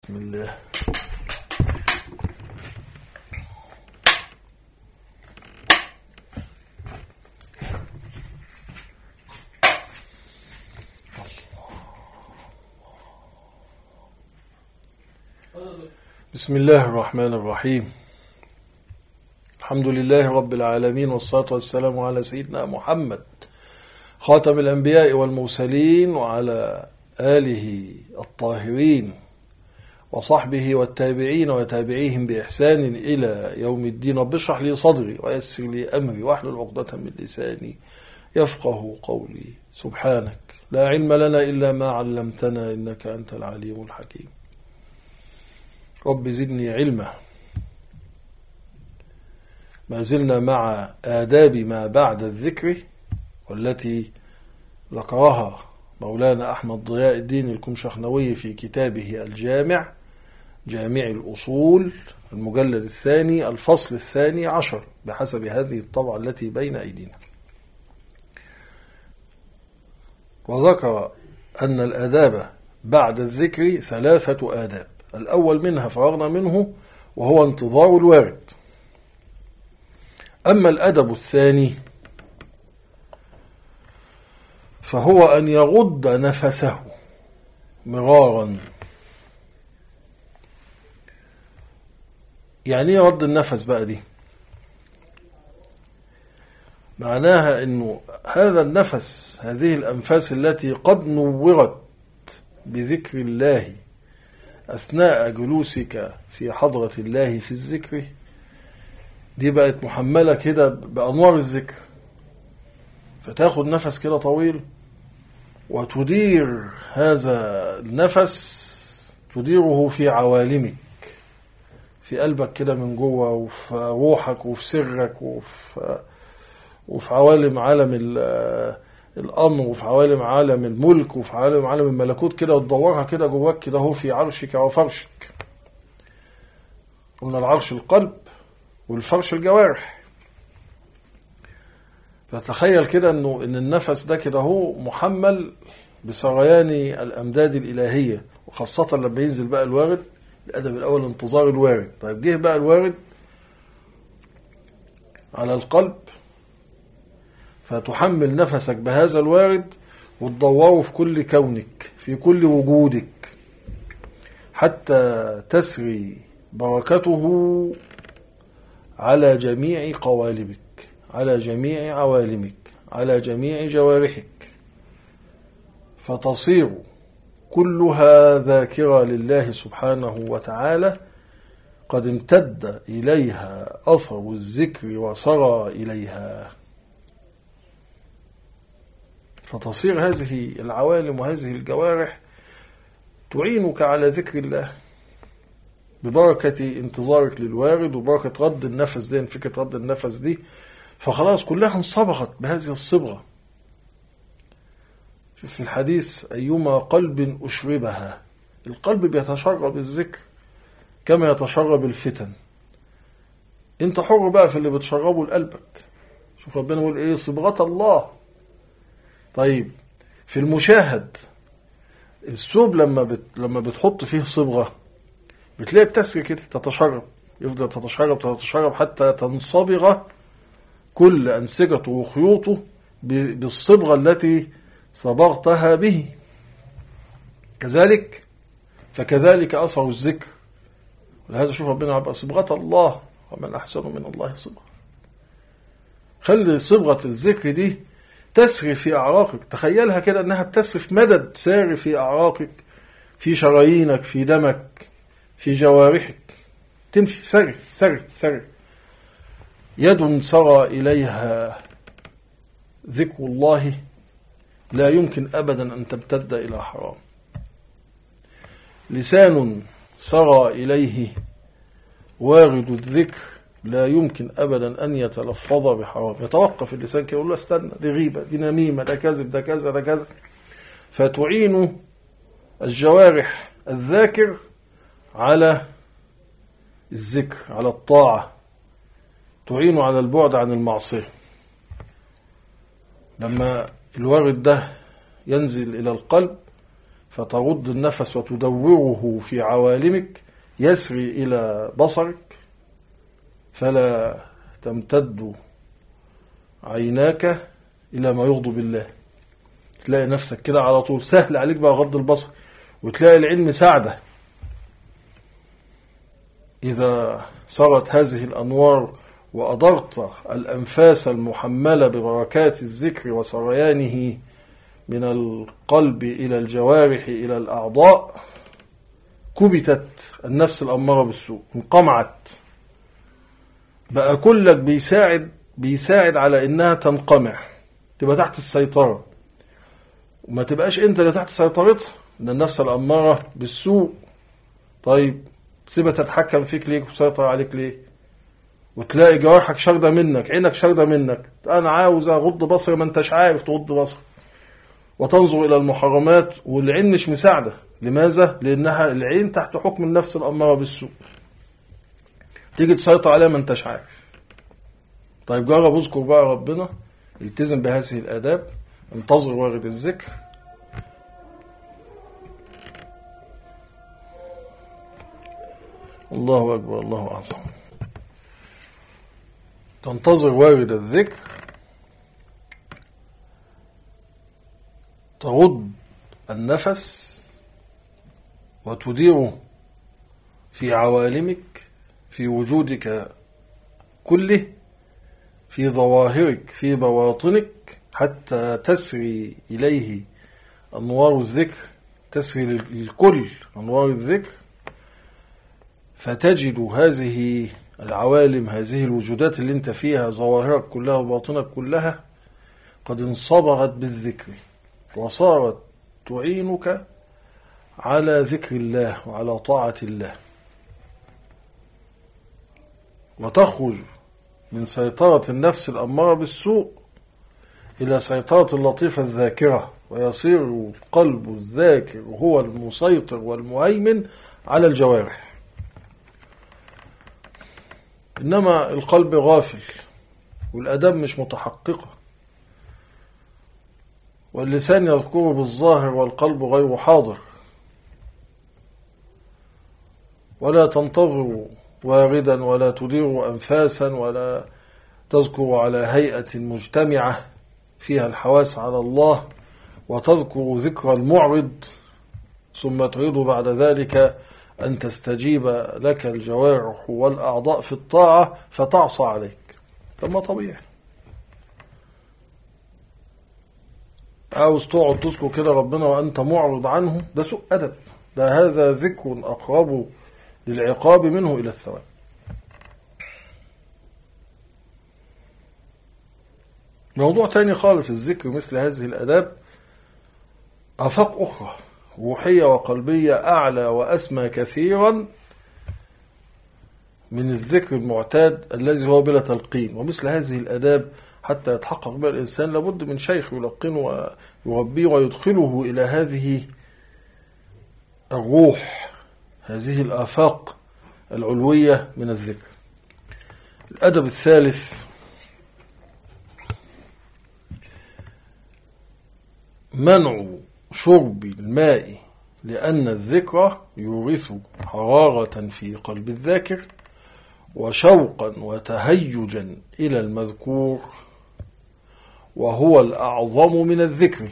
بسم الله. بسم الله الرحمن الرحيم. الحمد لله رب العالمين، والصلاة والسلام على سيدنا محمد خاتم الأنبياء والمرسلين، وعلى آله الطاهرين وصحبه والتابعين وتابعيهم بإحسان إلى يوم الدين. رب اشرح لي صدري ويسر لي أمري واحلل عقدة من لساني يفقه قولي. سبحانك لا علم لنا إلا ما علمتنا إنك أنت العليم الحكيم. رب زدني علما. ما زلنا مع آداب ما بعد الذكر، والتي ذكرها مولانا أحمد ضياء الدين الكمشخنوي في كتابه الجامع، جامع الأصول، المجلد الثاني، الفصل الثاني عشر، بحسب هذه الطبعة التي بين أيدينا. وذكر أن الآداب بعد الذكر ثلاثة آداب. الأول منها فرغنا منه، وهو انتظار الوارد. أما الأدب الثاني فهو أن يغض نفسه مرارا. يعني يغض النفس بقى دي؟ معناها أنه هذا النفس، هذه الأنفاس التي قد نورت بذكر الله أثناء جلوسك في حضرة الله في الذكر، دي بقت محملة كده بأنوار الذكر، فتاخد نفس كده طويل وتدير هذا النفس، تديره في عوالمك، في قلبك كده من جوه، وفي روحك، وفي سرك، وفي عوالم عالم الأمر، وفي عوالم عالم الملك، وفي عالم الملكوت كده، وتدورها كده جواك كده هو في عرشك وفرشك. قلنا العرش القلب والفرش الجوارح. فتخيل كده ان النفس ده كده هو محمل بسريان الأمداد الإلهية، وخاصة لما ينزل بقى الوارد. الأدب الأول انتظار الوارد. طيب جه بقى الوارد على القلب، فتحمل نفسك بهذا الوارد وتدوره في كل كونك، في كل وجودك، حتى تسري بركته على جميع قوالبك، على جميع عوالمك، على جميع جوارحك، فتصير كلها ذاكرة لله سبحانه وتعالى، قد امتد إليها أثر الذكر وصرى إليها. فتصير هذه العوالم وهذه الجوارح تعينك على ذكر الله ببركة انتظارك للوارد، وبركة رد النفس دي، فكرة رد النفس دي، فخلاص كلها انصبغت بهذه الصبغة. شوف في الحديث: أيما قلب أشربها. القلب بيتشرب الذكر كما يتشرب الفتن. انت حر بقى في اللي بتشربه لقلبك. شوف ربنا يقول ايه: صبغة الله. طيب في المشاهد، الثوب لما بتحط فيه صبغة بتلاقي بتسري كده، تتشرب، يفضل تتشرب حتى تنصبغ كل أنسجته وخيوطه بالصبغة التي صبغتها به. فكذلك أثر الذكر. ولهذا شوف ربنا يبقى صبغة الله، ومن أحسن من الله صبغة. خلي صبغة الذكر دي تسري في أعراقك. تخيلها كده أنها بتسري في مدد ساري في أعراقك، في شرايينك، في دمك، في جوارحك، تمشي سري سري سري. يد سرى إليها ذكر الله لا يمكن أبدا أن تمتد إلى حرام. لسان سرى إليه وارد الذكر لا يمكن أبدا أن يتلفظ بحرام. يتوقف اللسان كده، يقول له استنى، دي غيبة، دي نميمة، ده كذب، ده كذا، ده كذا. فتعين الجوارح الذاكر على الذكر، على الطاعة، تعين على البعد عن المعصية. لما الوارد ده ينزل إلى القلب فترد النفس وتدوره في عوالمك يسري إلى بصرك، فلا تمتد عيناك إلى ما يغضب الله. تلاقي نفسك كده على طول سهل عليك بقى غض البصر، وتلاقي العين مساعدة. إذا صارت هذه الأنوار وأدرت الأنفاس المحملة ببركات الذكر وسريانه من القلب إلى الجوارح إلى الأعضاء، كبتت النفس الأمارة بالسوء، انقمعت، بقى كلك بيساعد على إنها تنقمع، تبقى تحت السيطرة، وما تبقاش أنت اللي تحت سيطرتها، إن النفس الأمارة بالسوء. طيب سيبها تتحكم فيك ليه وتسيطر عليك ليه؟ وتلاقي جوارحك شاردة منك، عينك شاردة منك، أنا عاوز أغض بصري، ما أنتش عارف تغض بصرك، وتنظر إلى المحرمات والعين مش مساعدة. لماذا؟ لأنها العين تحت حكم النفس الأمارة بالسوء، تيجي تسيطر عليها ما أنتش عارف. طيب جرب اذكر بقى ربنا، التزم بهذه الآداب، انتظر وارد الذكر. الله أكبر، الله أعظم. تنتظر وارد الذكر، ترد النفس وتديره في عوالمك، في وجودك كله، في ظواهرك، في بواطنك، حتى تسري إليه أنوار الذكر، تسري للكل أنوار الذكر، فتجد هذه العوالم، هذه الوجودات اللي انت فيها، ظواهرك كلها وباطنك كلها، قد انصبغت بالذكر وصارت تعينك على ذكر الله وعلى طاعة الله، وتخرج من سيطرة النفس الأمارة بالسوء إلى سيطرة اللطيفة الذاكرة، ويصير القلب الذاكر هو المسيطر والمهيمن على الجوارح. إنما القلب غافل، والأداب مش متحققة، واللسان يذكر بالظاهر والقلب غير حاضر، ولا تنتظر واردا ولا تدير أنفاسا ولا تذكر على هيئة مجتمعة فيها الحواس على الله، وتذكر ذكر المعرض، ثم تريد بعد ذلك أن تستجيب لك الجوارح والأعضاء في الطاعة فتعصى عليك. ثم طبيعي عاوز تقعد تذكر كده ربنا وأنت معرض عنه، ده سوء أدب، ده هذا ذكر أقرب للعقاب منه إلى الثواب. موضوع تاني خالص، الذكر مثل هذه الأداب آفاق أخرى روحية وقلبية أعلى وأسمى كثيرا من الذكر المعتاد الذي هو بلا تلقين. ومثل هذه الأداب حتى يتحقق بها الإنسان لابد من شيخ يلقنه ويربيه ويدخله إلى هذه الروح، هذه الآفاق العلوية من الذكر. الأدب الثالث منع شرب الماء، لأن الذكر يورث حرارة في قلب الذاكر وشوقا وتهيجا إلى المذكور، وهو الأعظم من الذكر.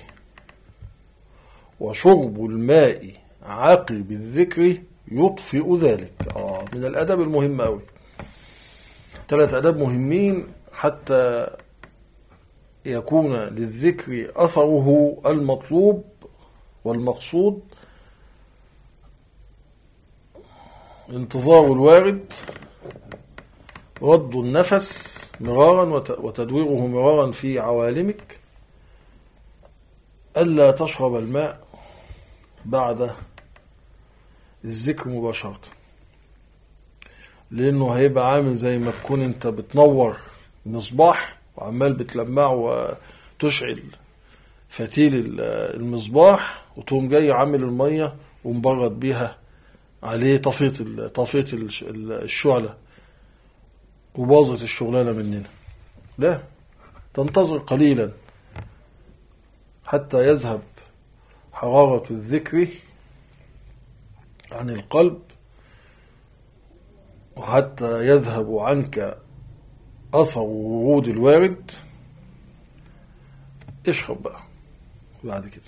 وشرب الماء عقب الذكر يطفئ ذلك. من الأدب المهمة أوي، 3 أداب مهمين حتى يكون للذكر أثره المطلوب والمقصود: انتظار الوارد، رد النفس مرارا وتدويره مرارا في عوالمك، ألا تشرب الماء بعد الذكر مباشرة، لأنه هيبقى عامل زي ما تكون انت بتنور مصباح وعمال بتلمعه وتشعل فتيل المصباح، وتقوم جاي عامل المية ومبرد بيها عليه طفيت الشعلة وباظت الشغلانة مننا. لا، تنتظر قليلا حتى يذهب حرارة الذكر عن القلب وحتى يذهب عنك أثر ورود الوارد، اشرب بقى بعد كده.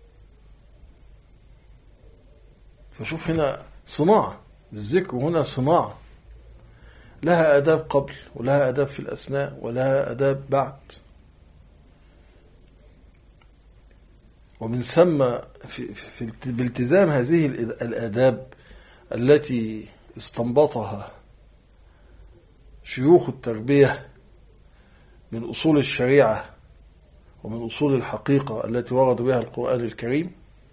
فشوف هنا صناعة الذكر، هنا صناعة لها آداب قبل ولها آداب في الأثناء ولها آداب بعد. ومن ثم بالتزام هذه الآداب التي استنبطها شيوخ التربية من أصول الشريعة ومن أصول الحقيقة التي ورد بها القرآن الكريم،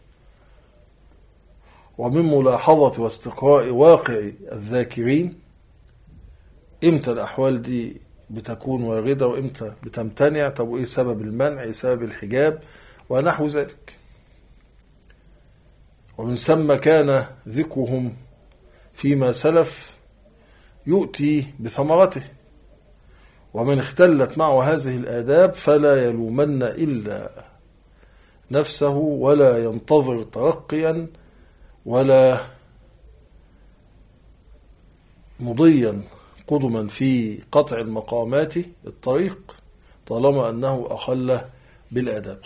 ومن ملاحظة واستقراء واقع الذاكرين، إمتى الأحوال دي بتكون واردة وإمتى بتمتنع، طب وإيه سبب المنع، إيه سبب الحجاب ونحو ذلك. ومن ثم كان ذكرهم فيما سلف يؤتي بثمرته، ومن اختلت معه هذه الآداب فلا يلومن إلا نفسه ولا ينتظر ترقيا ولا مضيا قدما في قطع المقامات الطريق طالما أنه أخل بالآداب،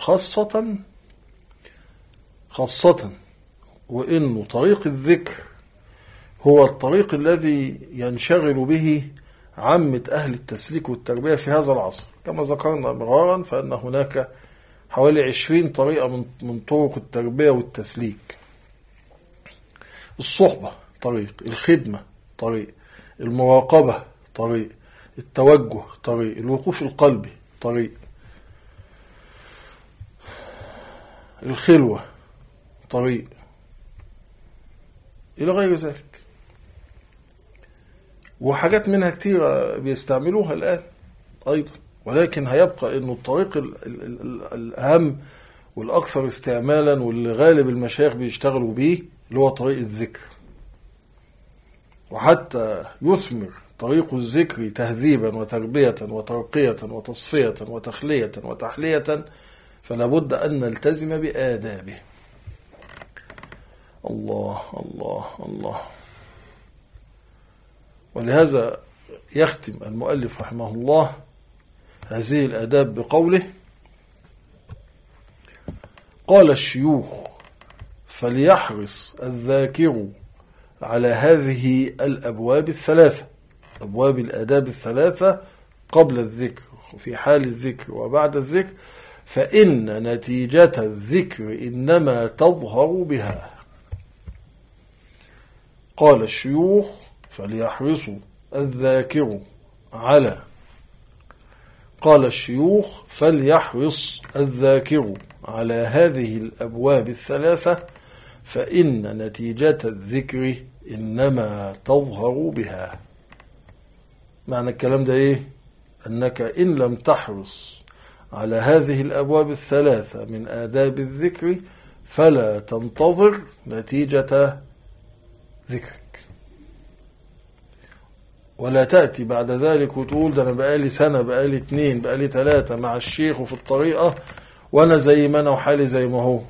خاصة وإنه طريق الذكر هو الطريق الذي ينشغل به عامة أهل التسليك والتربية في هذا العصر. كما ذكرنا مرارا فإن هناك حوالي 20 طريقة من طرق التربية والتسليك. الصحبة طريق، الخدمة طريق، المراقبة طريق، التوجه طريق، الوقوف القلبي طريق، الخلوة طريق، إلى غير ذلك. وحاجات منها كتيرة بيستعملوها الآن أيضا، ولكن هيبقى أنه الطريق الأهم والأكثر استعمالا واللي غالب المشايخ بيشتغلوا به اللي هو طريق الذكر. وحتى يثمر طريق الذكر تهذيبا وتربية وترقية وتصفية وتخلية وتحلية فلا بد أن نلتزم بآدابه. الله الله الله. ولهذا يختم المؤلف رحمه الله هذه الآداب بقوله: قال الشيوخ: فليحرص الذاكر على هذه الأبواب الثلاثة، أبواب الآداب الثلاثة قبل الذكر وفي حال الذكر وبعد الذكر، فإن نتيجة الذكر إنما تظهر بها. قال الشيوخ: فليحرص الذاكر على قال الشيوخ فليحرص الذاكر على هذه الأبواب الثلاثة فإن نتيجة الذكر إنما تظهر بها. معنى الكلام ده إيه؟ أنك إن لم تحرص على هذه الأبواب الثلاثة من آداب الذكر فلا تنتظر نتيجة ذكرك، ولا تأتي بعد ذلك وتقول ده أنا بقالي سنة بقالي 2 بقالي 3 مع الشيخ وفي الطريقة وأنا زي ما أنا وحالي زي ما هو.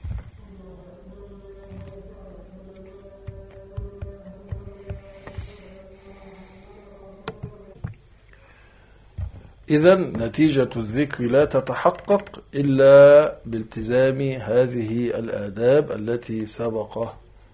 إذن نتيجة الذكر لا تتحقق إلا بالتزام هذه الآداب التي سبق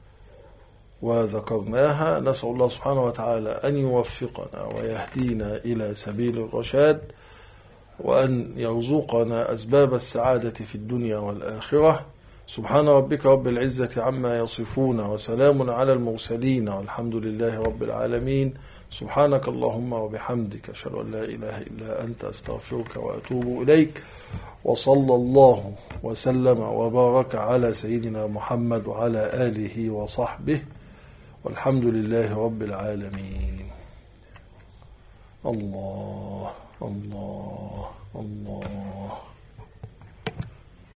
وذكرناها. نسأل الله سبحانه وتعالى أن يوفقنا ويهدينا إلى سبيل الرشاد، وأن يرزقنا أسباب السعادة في الدنيا والآخرة. سبحان ربك رب العزة عما يصفون وسلام على المرسلين والحمد لله رب العالمين. سبحانك اللهم وبحمدك أشهد أن لا إله إلا أنت أستغفرك وأتوب إليك. وصلى الله وسلم وبارك على سيدنا محمد وعلى آله وصحبه والحمد لله رب العالمين. الله الله الله.